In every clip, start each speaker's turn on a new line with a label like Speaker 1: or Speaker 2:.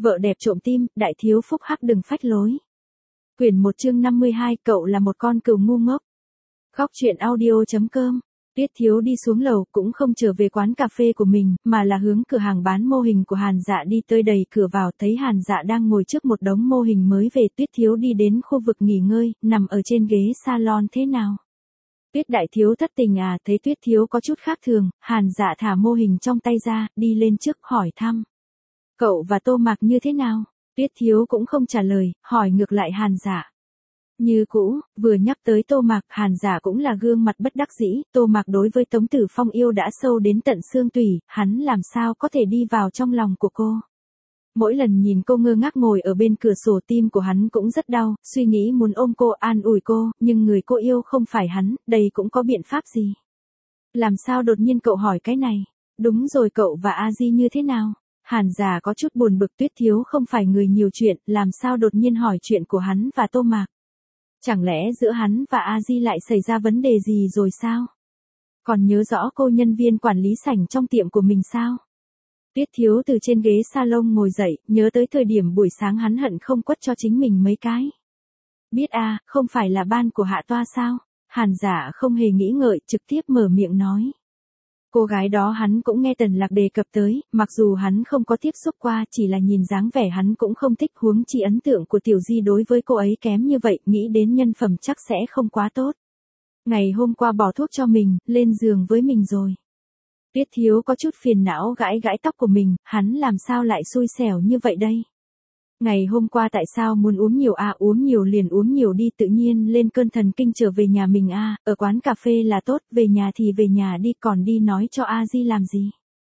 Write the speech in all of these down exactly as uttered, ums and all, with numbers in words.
Speaker 1: Vợ đẹp trộm tim, đại thiếu phúc hắc đừng phách lối. Quyển một chương năm mươi hai, cậu là một con cừu ngu ngốc. Góc truyện audio chấm com. Tuyết Thiếu đi xuống lầu cũng không trở về quán cà phê của mình, mà là hướng cửa hàng bán mô hình của Hàn Dạ đi tới, đẩy cửa vào thấy Hàn Dạ đang ngồi trước một đống mô hình mới về. Tuyết Thiếu đi đến khu vực nghỉ ngơi, nằm ở trên ghế salon. Thế nào? Tuyết đại thiếu thất tình à? Thấy Tuyết Thiếu có chút khác thường, Hàn Dạ thả mô hình trong tay ra, đi lên trước hỏi thăm. Cậu và Tô Mạc như thế nào? Tuyết Thiếu cũng không trả lời, hỏi ngược lại Hàn Dạ. Như cũ, vừa nhắc tới Tô Mạc, Hàn Dạ cũng là gương mặt bất đắc dĩ. Tô Mạc đối với Tống Tử Phong yêu đã sâu đến tận xương tủy, hắn làm sao có thể đi vào trong lòng của cô. Mỗi lần nhìn cô ngơ ngác ngồi ở bên cửa sổ, tim của hắn cũng rất đau, suy nghĩ muốn ôm cô, an ủi cô, nhưng người cô yêu không phải hắn, đây cũng có biện pháp gì? Làm sao đột nhiên cậu hỏi cái này? Đúng rồi, cậu và A Di như thế nào? Hàn Dạ có chút buồn bực. Tuyết Thiếu không phải người nhiều chuyện, làm sao đột nhiên hỏi chuyện của hắn và Tô Mạc? Chẳng lẽ giữa hắn và A Di lại xảy ra vấn đề gì rồi sao? Còn nhớ rõ cô nhân viên quản lý sảnh trong tiệm của mình sao? Tuyết Thiếu từ trên ghế salon ngồi dậy, nhớ tới thời điểm buổi sáng hắn hận không quất cho chính mình mấy cái. Biết à, không phải là ban của Hạ Toa sao? Hàn Dạ không hề nghĩ ngợi, trực tiếp mở miệng nói. Cô gái đó hắn cũng nghe Tần Lạc đề cập tới, mặc dù hắn không có tiếp xúc qua, chỉ là nhìn dáng vẻ hắn cũng không thích, huống chi ấn tượng của Tiểu Di đối với cô ấy kém như vậy, nghĩ đến nhân phẩm chắc sẽ không quá tốt. Ngày hôm qua bỏ thuốc cho mình, lên giường với mình rồi. Tuyết Thiếu có chút phiền não gãi gãi tóc của mình, hắn làm sao lại xui xẻo như vậy đây? Ngày hôm qua tại sao muốn uống nhiều à? Uống nhiều liền uống nhiều đi, tự nhiên lên cơn thần kinh trở về nhà mình à? Ở quán cà phê là tốt, về nhà thì về nhà đi, còn đi nói cho A Di làm gì?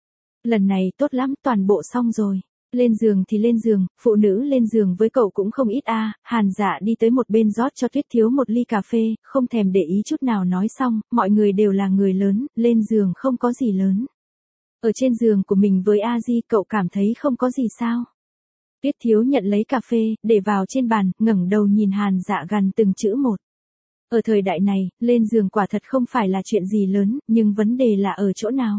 Speaker 1: Lần này tốt lắm, toàn bộ xong rồi. Lên giường thì lên giường, phụ nữ lên giường với cậu cũng không ít à? Hàn Dạ đi tới một bên rót cho Tuyết Thiếu một ly cà phê, không thèm để ý chút nào nói xong, mọi người đều là người lớn, lên giường không có gì lớn. Ở trên giường của mình với A Di cậu cảm thấy không có gì sao? Tuyết Thiếu nhận lấy cà phê, để vào trên bàn, ngẩng đầu nhìn Hàn Dạ gần từng chữ một. Ở thời đại này, lên giường quả thật không phải là chuyện gì lớn, nhưng vấn đề là ở chỗ nào?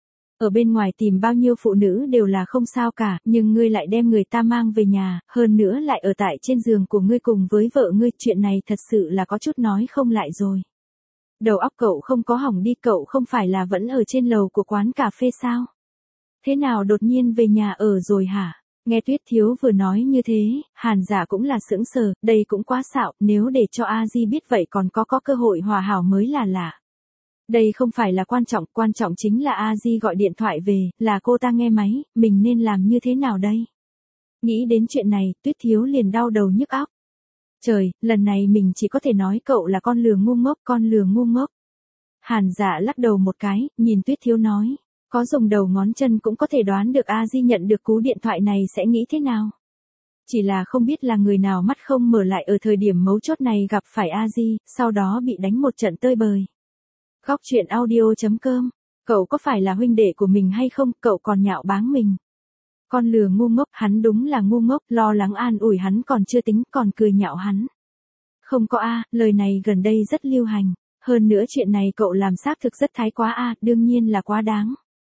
Speaker 1: Ở bên ngoài tìm bao nhiêu phụ nữ đều là không sao cả, nhưng ngươi lại đem người ta mang về nhà, hơn nữa lại ở tại trên giường của ngươi cùng với vợ ngươi, chuyện này thật sự là có chút nói không lại rồi. Đầu óc cậu không có hỏng đi, cậu không phải là vẫn ở trên lầu của quán cà phê sao? Thế nào đột nhiên về nhà ở rồi hả? Nghe Tuyết Thiếu vừa nói như thế, Hàn Dạ cũng là sững sờ, đây cũng quá xạo, nếu để cho A Di biết vậy còn có có cơ hội hòa hảo mới là lạ. Đây không phải là quan trọng, quan trọng chính là A Di gọi điện thoại về, là cô ta nghe máy, mình nên làm như thế nào đây? Nghĩ đến chuyện này, Tuyết Thiếu liền đau đầu nhức óc. Trời, lần này mình chỉ có thể nói cậu là con lừa ngu ngốc, con lừa ngu ngốc. Hàn Dạ lắc đầu một cái, nhìn Tuyết Thiếu nói. Có dùng đầu ngón chân cũng có thể đoán được A Di nhận được cú điện thoại này sẽ nghĩ thế nào. Chỉ là không biết là người nào mắt không mở lại ở thời điểm mấu chốt này gặp phải A Di, sau đó bị đánh một trận tơi bời. Góc truyện audio chấm com. Cậu có phải là huynh đệ của mình hay không, cậu còn nhạo báng mình. Con lừa ngu ngốc, hắn đúng là ngu ngốc, lo lắng an ủi hắn còn chưa tính, còn cười nhạo hắn. Không có A, lời này gần đây rất lưu hành. Hơn nữa chuyện này cậu làm xác thực rất thái quá A, đương nhiên là quá đáng.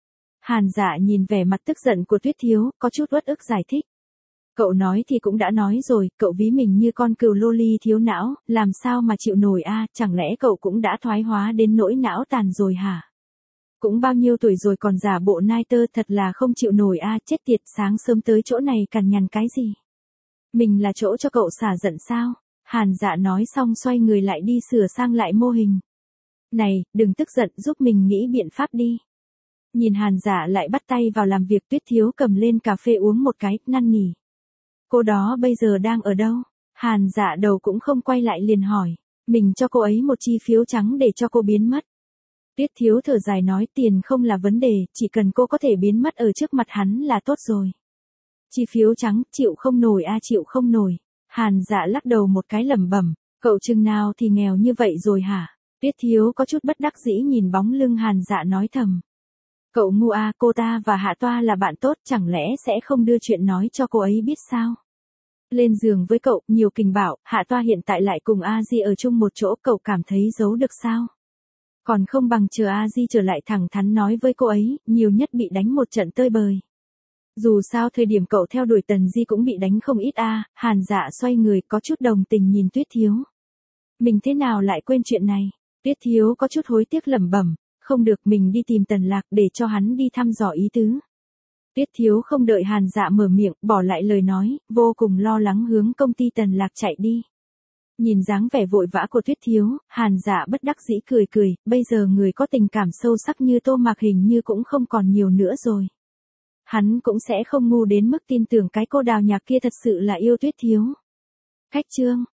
Speaker 1: Hàn Dạ nhìn vẻ mặt tức giận của Tuyết Thiếu, có chút uất ức giải thích. Cậu nói thì cũng đã nói rồi, cậu ví mình như con cừu lô ly thiếu não, làm sao mà chịu nổi a? Chẳng lẽ cậu cũng đã thoái hóa đến nỗi não tàn rồi hả? Cũng bao nhiêu tuổi rồi còn giả bộ nai tơ, thật là không chịu nổi a, chết tiệt, sáng sớm tới chỗ này cằn nhằn cái gì? Mình là chỗ cho cậu xả giận sao? Hàn Dạ nói xong xoay người lại đi sửa sang lại mô hình. Này, đừng tức giận, giúp mình nghĩ biện pháp đi. Nhìn Hàn Dạ lại bắt tay vào làm việc, Tuyết Thiếu cầm lên cà phê uống một cái, năn nỉ. Cô đó bây giờ đang ở đâu? Hàn Dạ đầu cũng không quay lại liền hỏi. Mình cho cô ấy một chi phiếu trắng để cho cô biến mất. Tuyết Thiếu thở dài nói, tiền không là vấn đề, chỉ cần cô có thể biến mất ở trước mặt hắn là tốt rồi. Chi phiếu trắng, chịu không nổi a, chịu không nổi. Hàn Dạ lắc đầu một cái lẩm bẩm, cậu chừng nào thì nghèo như vậy rồi hả? Tuyết Thiếu có chút bất đắc dĩ nhìn bóng lưng Hàn Dạ nói thầm. Cậu ngu a, cô ta và Hạ Toa là bạn tốt, chẳng lẽ sẽ không đưa chuyện nói cho cô ấy biết sao? Lên giường với cậu, nhiều kình bảo, Hạ Toa hiện tại lại cùng A Di ở chung một chỗ, cậu cảm thấy giấu được sao? Còn không bằng chờ A Di trở lại thẳng thắn nói với cô ấy, nhiều nhất bị đánh một trận tơi bời. Dù sao thời điểm cậu theo đuổi Tần Di cũng bị đánh không ít a. Hàn Dạ xoay người có chút đồng tình nhìn Tuyết Thiếu. Mình thế nào lại quên chuyện này? Tuyết Thiếu có chút hối tiếc lẩm bẩm, không được, mình đi tìm Tần Lạc để cho hắn đi thăm dò ý tứ. Tuyết Thiếu không đợi Hàn Dạ mở miệng, bỏ lại lời nói, vô cùng lo lắng hướng công ty Tần Lạc chạy đi. Nhìn dáng vẻ vội vã của Tuyết Thiếu, Hàn Dạ bất đắc dĩ cười cười, bây giờ người có tình cảm sâu sắc như Tô Mạc hình như cũng không còn nhiều nữa rồi. Hắn cũng sẽ không ngu đến mức tin tưởng cái cô Đào Nhạc kia thật sự là yêu Tuyết Thiếu. Khách chương